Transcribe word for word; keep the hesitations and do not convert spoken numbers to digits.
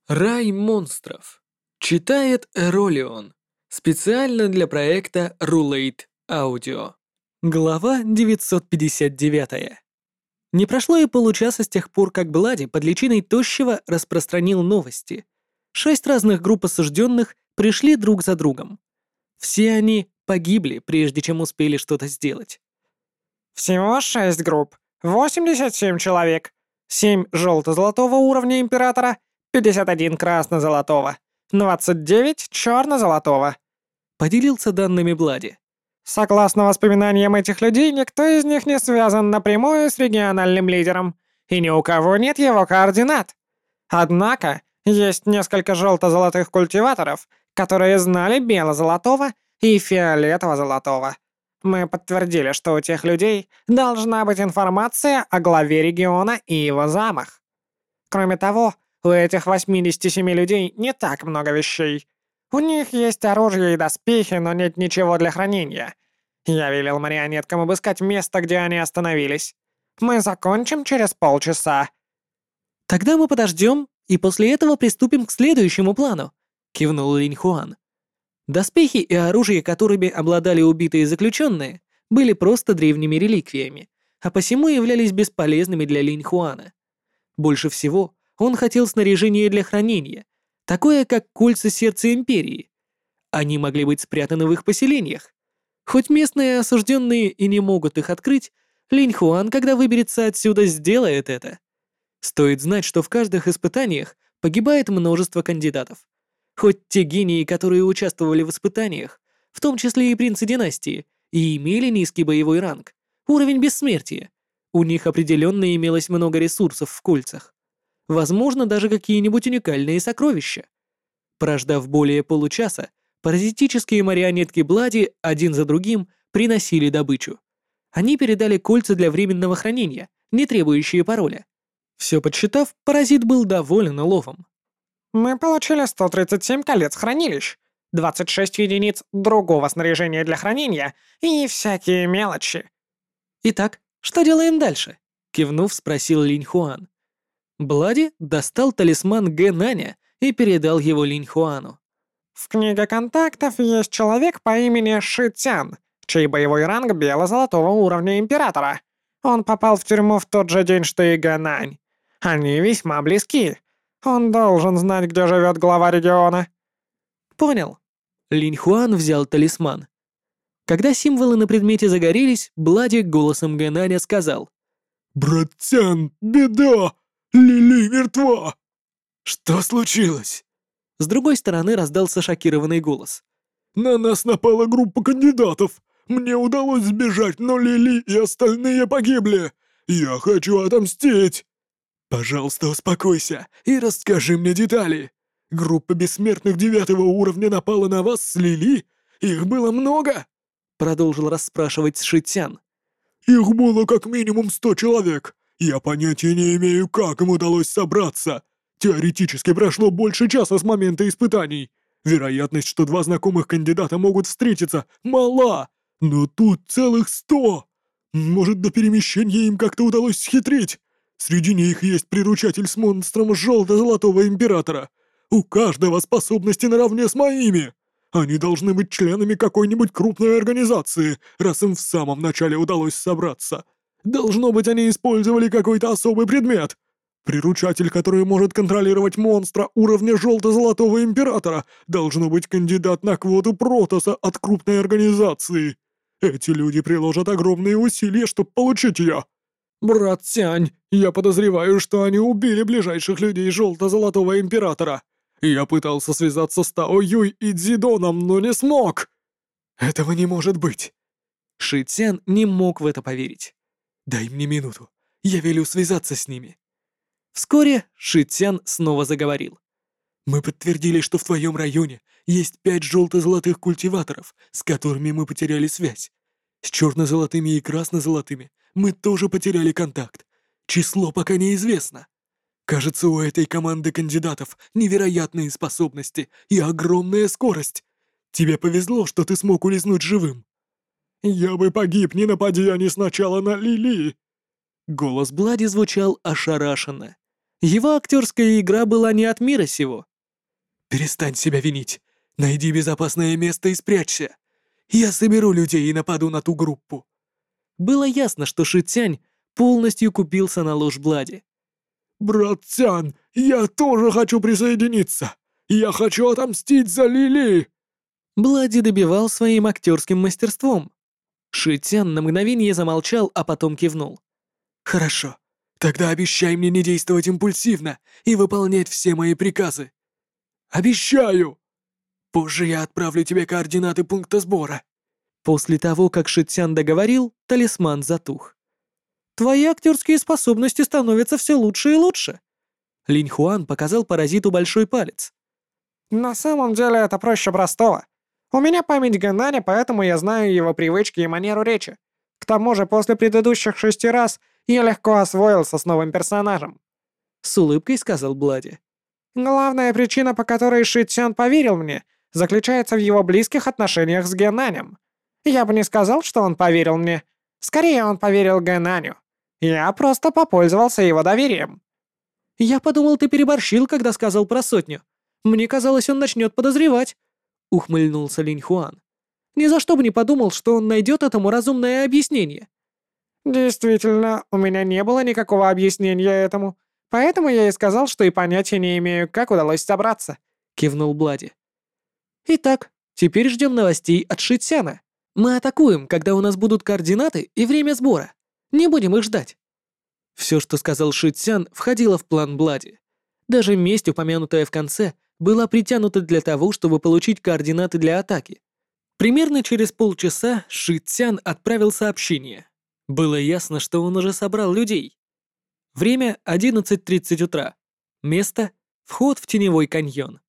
Рай монстров. Читает Эролион. Специально для проекта Rulate Audio. Глава девятьсот пятьдесят девять. Не прошло и получаса с тех пор, как Блади под личиной Тощего распространил новости. Шесть разных групп осужденных пришли друг за другом. Все они погибли, прежде чем успели что-то сделать. Всего шесть групп, восемьдесят семь человек, семь желто-золотого уровня Императора, пятьдесят один красно-золотого, двадцать девять черно-золотого. Поделился данными Блади. Согласно воспоминаниям этих людей, никто из них не связан напрямую с региональным лидером, и ни у кого нет его координат. Однако, есть несколько желто-золотых культиваторов, которые знали бело-золотого и фиолетово-золотого. Мы подтвердили, что у тех людей должна быть информация о главе региона и его замах. Кроме того, у этих восьмидесяти семи людей не так много вещей. У них есть оружие и доспехи, но нет ничего для хранения. Я велел марионеткам обыскать место, где они остановились. Мы закончим через полчаса. «Тогда мы подождем, и после этого приступим к следующему плану», — кивнул Линь Хуан. Доспехи и оружие, которыми обладали убитые заключенные, были просто древними реликвиями, а посему являлись бесполезными для Линь Хуана. Больше всего он хотел снаряжение для хранения, такое как кольца сердца Империи. Они могли быть спрятаны в их поселениях. Хоть местные осужденные и не могут их открыть, Линь Хуан, когда выберется отсюда, сделает это. Стоит знать, что в каждых испытаниях погибает множество кандидатов. Хоть те гении, которые участвовали в испытаниях, в том числе и принцы династии, и имели низкий боевой ранг, уровень бессмертия, у них определенно имелось много ресурсов в кольцах. Возможно, даже какие-нибудь уникальные сокровища. Прождав более получаса, паразитические марионетки Блади один за другим приносили добычу. Они передали кольца для временного хранения, не требующие пароля. Все подсчитав, паразит был доволен уловом. Мы получили сто тридцать семь колец хранилищ, двадцать шесть единиц другого снаряжения для хранения и всякие мелочи. «Итак, что делаем дальше?» — кивнув, спросил Линь Хуан. Блади достал талисман Гэ Наня и передал его Линь Хуану. В книге контактов есть человек по имени Ши Цян, чей боевой ранг бело-золотого уровня Императора. Он попал в тюрьму в тот же день, что и Гэ Нань. Они весьма близки. Он должен знать, где живет глава региона. Понял. Линь Хуан взял талисман. Когда символы на предмете загорелись, Блади голосом Гэ Наня сказал: «Брат Цян, беда! Лили мертва!» «Что случилось?» С другой стороны раздался шокированный голос. «На нас напала группа кандидатов. Мне удалось сбежать, но Лили и остальные погибли. Я хочу отомстить!» «Пожалуйста, успокойся и расскажи мне детали. Группа бессмертных девятого уровня напала на вас с Лили? Их было много?» Продолжил расспрашивать Ши Цян. «Их было как минимум сто человек. Я понятия не имею, как им удалось собраться. Теоретически прошло больше часа с момента испытаний. Вероятность, что два знакомых кандидата могут встретиться, мала. Но тут целых сто. Может, до перемещения им как-то удалось схитрить. Среди них есть приручатель с монстром желто-золотого императора. У каждого способности наравне с моими. Они должны быть членами какой-нибудь крупной организации, раз им в самом начале удалось собраться. Должно быть, они использовали какой-то особый предмет. Приручатель, который может контролировать монстра уровня желто-золотого императора, должно быть кандидат на квоту Протоса от крупной организации. Эти люди приложат огромные усилия, чтобы получить ее. Брат Сянь, я подозреваю, что они убили ближайших людей желто-золотого императора. Я пытался связаться с Тао Юй и Цзидоном, но не смог. Этого не может быть. Ши Цян не мог в это поверить. Дай мне минуту, я велю связаться с ними. Вскоре Ши Цян снова заговорил. «Мы подтвердили, что в твоем районе есть пять желто-золотых культиваторов, с которыми мы потеряли связь. С черно-золотыми и красно-золотыми мы тоже потеряли контакт. Число пока неизвестно. Кажется, у этой команды кандидатов невероятные способности и огромная скорость. Тебе повезло, что ты смог улизнуть живым». «Я бы погиб, не напади они сначала на Лили!» Голос Блади звучал ошарашенно. Его актерская игра была не от мира сего. Перестань себя винить. Найди безопасное место и спрячься. Я соберу людей и нападу на ту группу. Было ясно, что Ши Цянь полностью купился на ложь Блади. Брат Цян, я тоже хочу присоединиться. Я хочу отомстить за Лили. Блади добивал своим актерским мастерством. Ши Цян на мгновение замолчал, а потом кивнул. Хорошо. Тогда обещай мне не действовать импульсивно и выполнять все мои приказы. Обещаю. Позже я отправлю тебе координаты пункта сбора. После того, как Ши Цян договорил, талисман затух. Твои актерские способности становятся все лучше и лучше. Линь Хуан показал паразиту большой палец. На самом деле это проще простого. У меня память Гэнаня, поэтому я знаю его привычки и манеру речи. К тому же после предыдущих шести раз я легко освоился с новым персонажем. С улыбкой сказал Блади. Главная причина, по которой Ши Цян поверил мне, заключается в его близких отношениях с Гэнанем. Я бы не сказал, что он поверил мне. Скорее, он поверил Гэнаню. Я просто попользовался его доверием. Я подумал, ты переборщил, когда сказал про сотню. Мне казалось, он начнет подозревать. Ухмыльнулся Линь Хуан. Ни за что бы не подумал, что он найдет этому разумное объяснение. Действительно, у меня не было никакого объяснения этому. Поэтому я и сказал, что и понятия не имею, как удалось собраться. Кивнул Блади. Итак, теперь ждем новостей от Ши Цяна. Мы атакуем, когда у нас будут координаты и время сбора. Не будем их ждать. Все, что сказал Ши Цян, входило в план Блади. Даже месть, упомянутая в конце, была притянута для того, чтобы получить координаты для атаки. Примерно через полчаса Ши Цян отправил сообщение. Было ясно, что он уже собрал людей. Время одиннадцать тридцать утра. Место — вход в теневой каньон.